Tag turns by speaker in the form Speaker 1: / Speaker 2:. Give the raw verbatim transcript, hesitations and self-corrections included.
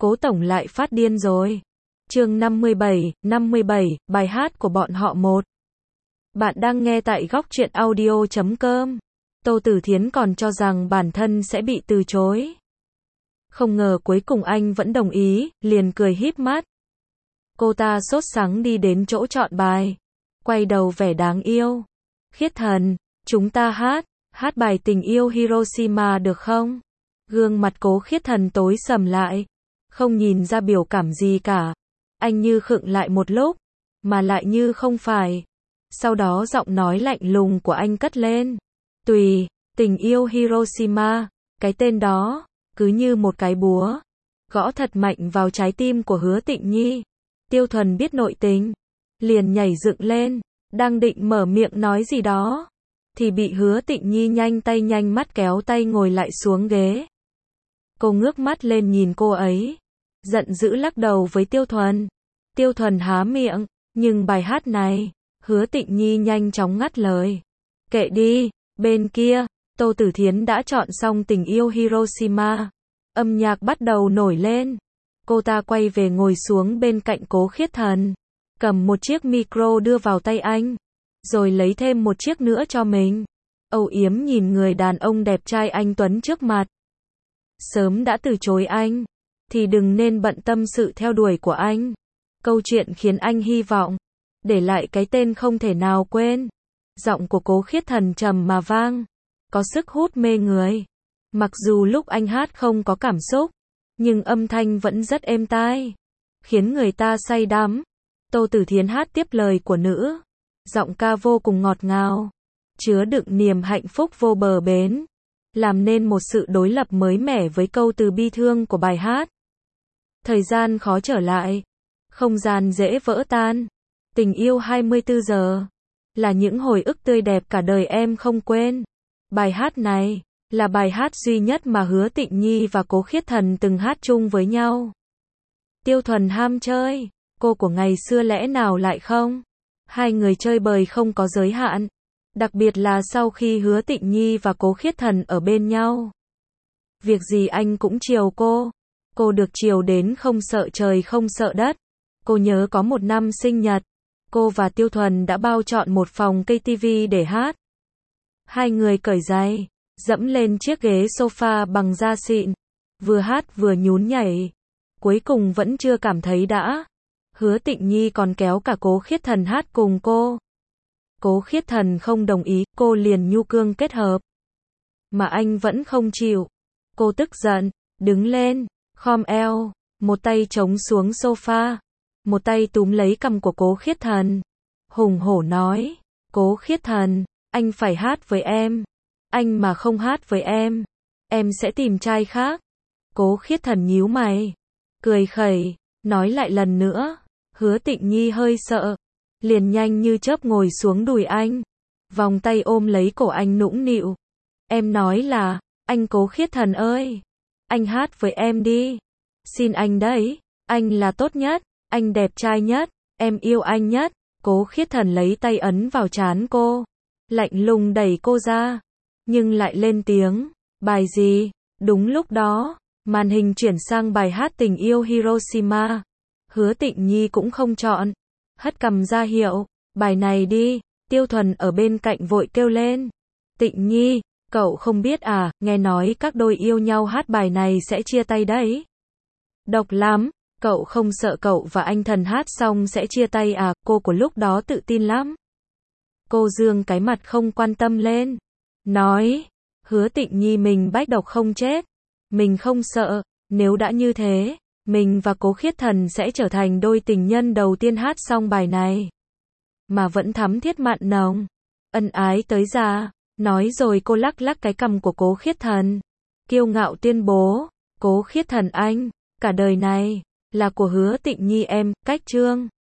Speaker 1: Cố tổng lại phát điên rồi. Chương năm mươi bảy, năm mươi bảy, bài hát của bọn họ một. Bạn đang nghe tại góc truyện audio chấm com. Tô Tử Thiến còn cho rằng bản thân sẽ bị từ chối. Không ngờ cuối cùng anh vẫn đồng ý, liền cười híp mắt. Cô ta sốt sắng đi đến chỗ chọn bài. Quay đầu vẻ đáng yêu. Khiết Thần, chúng ta hát, hát bài Tình Yêu Hiroshima được không? Gương mặt Cố Khiết Thần tối sầm lại. Không nhìn ra biểu cảm gì cả. Anh như khựng lại một lúc, mà lại như không phải. Sau đó giọng nói lạnh lùng của anh cất lên. Tùy, Tình Yêu Hiroshima, cái tên đó, cứ như một cái búa, gõ thật mạnh vào trái tim của Hứa Tịnh Nhi. Tiêu Thuần biết nội tình, liền nhảy dựng lên, đang định mở miệng nói gì đó, thì bị Hứa Tịnh Nhi nhanh tay nhanh mắt kéo tay ngồi lại xuống ghế. Cô ngước mắt lên nhìn cô ấy, giận dữ lắc đầu với Tiêu Thuần. Tiêu Thuần há miệng, nhưng bài hát này, Hứa Tịnh Nhi nhanh chóng ngắt lời. Kệ đi, bên kia, Tô Tử Thiến đã chọn xong Tình Yêu Hiroshima. Âm nhạc bắt đầu nổi lên. Cô ta quay về ngồi xuống bên cạnh Cố Khiết Thần, cầm một chiếc micro đưa vào tay anh, rồi lấy thêm một chiếc nữa cho mình. Âu yếm nhìn người đàn ông đẹp trai anh tuấn trước mặt. Sớm đã từ chối anh, thì đừng nên bận tâm sự theo đuổi của anh. Câu chuyện khiến anh hy vọng, để lại cái tên không thể nào quên. Giọng của Cố Khiết Thần trầm mà vang, có sức hút mê người. Mặc dù lúc anh hát không có cảm xúc, nhưng âm thanh vẫn rất êm tai, khiến người ta say đắm. Tô Tử Thiến hát tiếp lời của nữ, giọng ca vô cùng ngọt ngào, chứa đựng niềm hạnh phúc vô bờ bến, làm nên một sự đối lập mới mẻ với câu từ bi thương của bài hát. Thời gian khó trở lại, không gian dễ vỡ tan, tình yêu hai mươi tư giờ, là những hồi ức tươi đẹp cả đời em không quên. Bài hát này, là bài hát duy nhất mà Hứa Tịnh Nhi và Cố Khiết Thần từng hát chung với nhau. Tiêu Thuần ham chơi, cô của ngày xưa lẽ nào lại không? Hai người chơi bời không có giới hạn, đặc biệt là sau khi Hứa Tịnh Nhi và Cố Khiết Thần ở bên nhau. Việc gì anh cũng chiều cô, cô được chiều đến không sợ trời không sợ đất. Cô nhớ có một năm sinh nhật, cô và Tiêu Thuần đã bao trọn một phòng ca tê vê để hát. Hai người cởi giày, dẫm lên chiếc ghế sofa bằng da xịn, vừa hát vừa nhún nhảy. Cuối cùng vẫn chưa cảm thấy đã. Hứa Tịnh Nhi còn kéo cả Cố Khiết Thần hát cùng cô. Cố Khiết Thần không đồng ý, cô liền nhu cương kết hợp. Mà anh vẫn không chịu. Cô tức giận, đứng lên, khom eo, một tay chống xuống sofa, một tay túm lấy cằm của Cố Khiết Thần. Hùng hổ nói, Cố Khiết Thần, anh phải hát với em. Anh mà không hát với em, em sẽ tìm trai khác. Cố Khiết Thần nhíu mày, cười khẩy, nói lại lần nữa. Hứa Tịnh Nhi hơi sợ, liền nhanh như chớp ngồi xuống đùi anh, vòng tay ôm lấy cổ anh nũng nịu. Em nói là, anh Cố Khiết Thần ơi, anh hát với em đi. Xin anh đấy, anh là tốt nhất, anh đẹp trai nhất, em yêu anh nhất. Cố Khiết Thần lấy tay ấn vào trán cô, lạnh lùng đẩy cô ra, nhưng lại lên tiếng. Bài gì? Đúng lúc đó, màn hình chuyển sang bài hát Tình Yêu Hiroshima. Hứa Tịnh Nhi cũng không chọn, hất cằm ra hiệu, bài này đi. Tiêu Thuần ở bên cạnh vội kêu lên. Tịnh Nhi, cậu không biết à, nghe nói các đôi yêu nhau hát bài này sẽ chia tay đấy. Độc lắm, cậu không sợ cậu và anh Thần hát xong sẽ chia tay à? Cô của lúc đó tự tin lắm. Cô dương cái mặt không quan tâm lên, nói, Hứa Tịnh Nhi mình bách độc không chết, mình không sợ. Nếu đã như thế, mình và Cố Khiết Thần sẽ trở thành đôi tình nhân đầu tiên hát xong bài này, mà vẫn thắm thiết mặn nồng, ân ái tới già. Nói rồi cô lắc lắc cái cằm của Cố Khiết Thần, kiêu ngạo tuyên bố, Cố Khiết Thần anh, cả đời này, là của Hứa Tịnh Nhi em. Cách chương